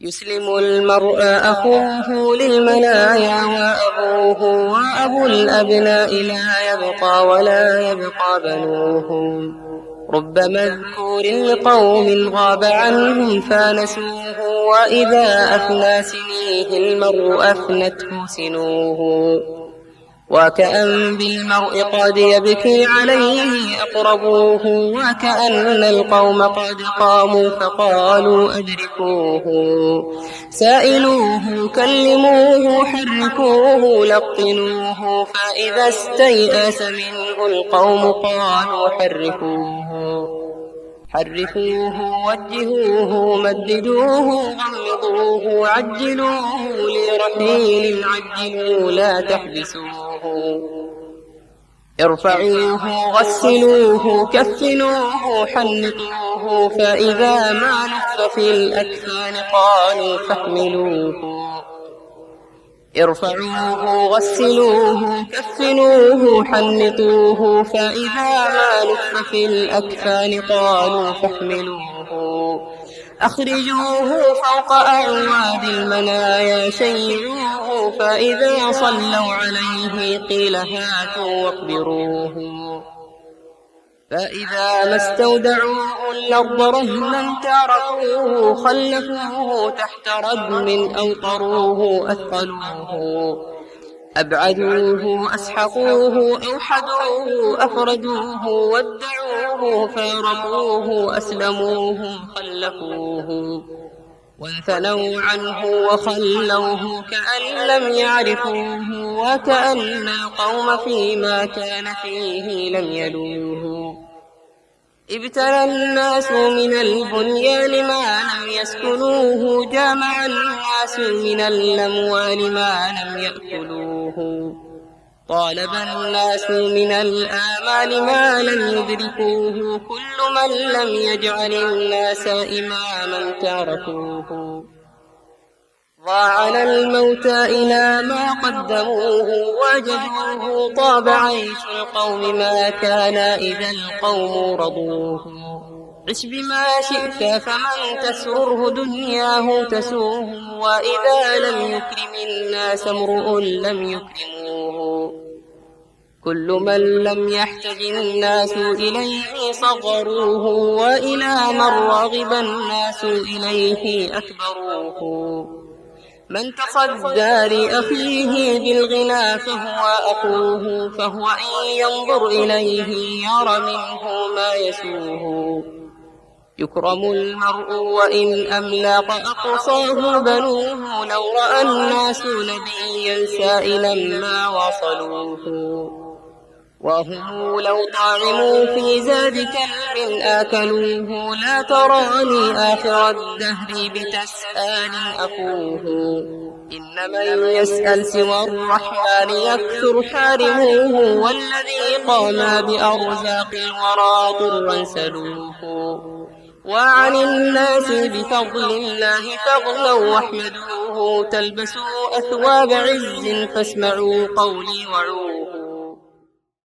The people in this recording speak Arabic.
يسلم المرء أخوه للمنايا وأبوه وأبو الأبناء لا يبقى ولا يبقى بنوهم. رب مذكور لقوم غاب عنهم فانسوه، وإذا أفنى سنيه المرء أفنته سنوه. وكأن بالمرء قد يبكي عليه أقربوه، وكأن القوم قد قاموا فقالوا أدركوه. سائلوه كلموه حركوه لقنوه، فإذا استيأس منه القوم قالوا حركوه وجهوه مددوه غمضوه عجلوه لرحيل عجلوا لا تحبسوه. ارفعوه غسلوه كفنوه حنطوه، فإذا ما نف في الأكفان قالوا فاحملوه. ارفعوه غسلوه كفنوه حنطوه، فإذا ما نف في الأكفان قالوا فاحملوه. أخرجوه فوق أعواد المنايا شيعوه، فإذا صلوا عليه قيل هاتوا واقبروه. فإذا ما استودعوه الأرض رهنا تركوه، خلفوه تحت ردم أوطروه أثقلوه. أبعدوه أسحقوه أوحدوه أفردوه ودعوه فارقوه أسلموه خلفوه. وانثنوا عنه وخلوه كأن لم يعرفوه، وكأن القوم فيما كان فيه لم يلوه. ابتلى الناس من البنيان ما لم يسكنوه، جامع الناس من الأموال ما لم يأكلوه. طالب الناس من الآمال ما لم يدركوه، كل من لم يجعل الناس إماما تركوه. ضاعنا الموتى إلى ما قدموه وجدوه، طاب عيش القوم ما كان إذا القوم رضوه. عش بما شئت فمن تسره دنياه تسوه، وإذا لم يكرم الناس امرؤ لم يكرموه. كل من لم يحتج الناس إليه صغروه، وإلى من رغب الناس إليه أكبروه. من تصدى لأخيه بالغنى فهو أخوه، فهو إن ينظر إليه يرى منه ما يسوه. يكرم المرء وإن أملاق أقصاه بنوه، لو رأى الناس نبيا سائلا ما وصلوه. وهم لو طعموا في زاد كلب آكلوه، لا تراني آخر الدهر بتسأل أخوه. إن من يسأل سوى الرحمن يكثر حارموه، والذي قام بأرزاق الورى طرا سلوه. وعن الناس بفضل الله فاغنوا واحمدوه، تلبسوا أثواب عز فاسمعوا قولي وعوه.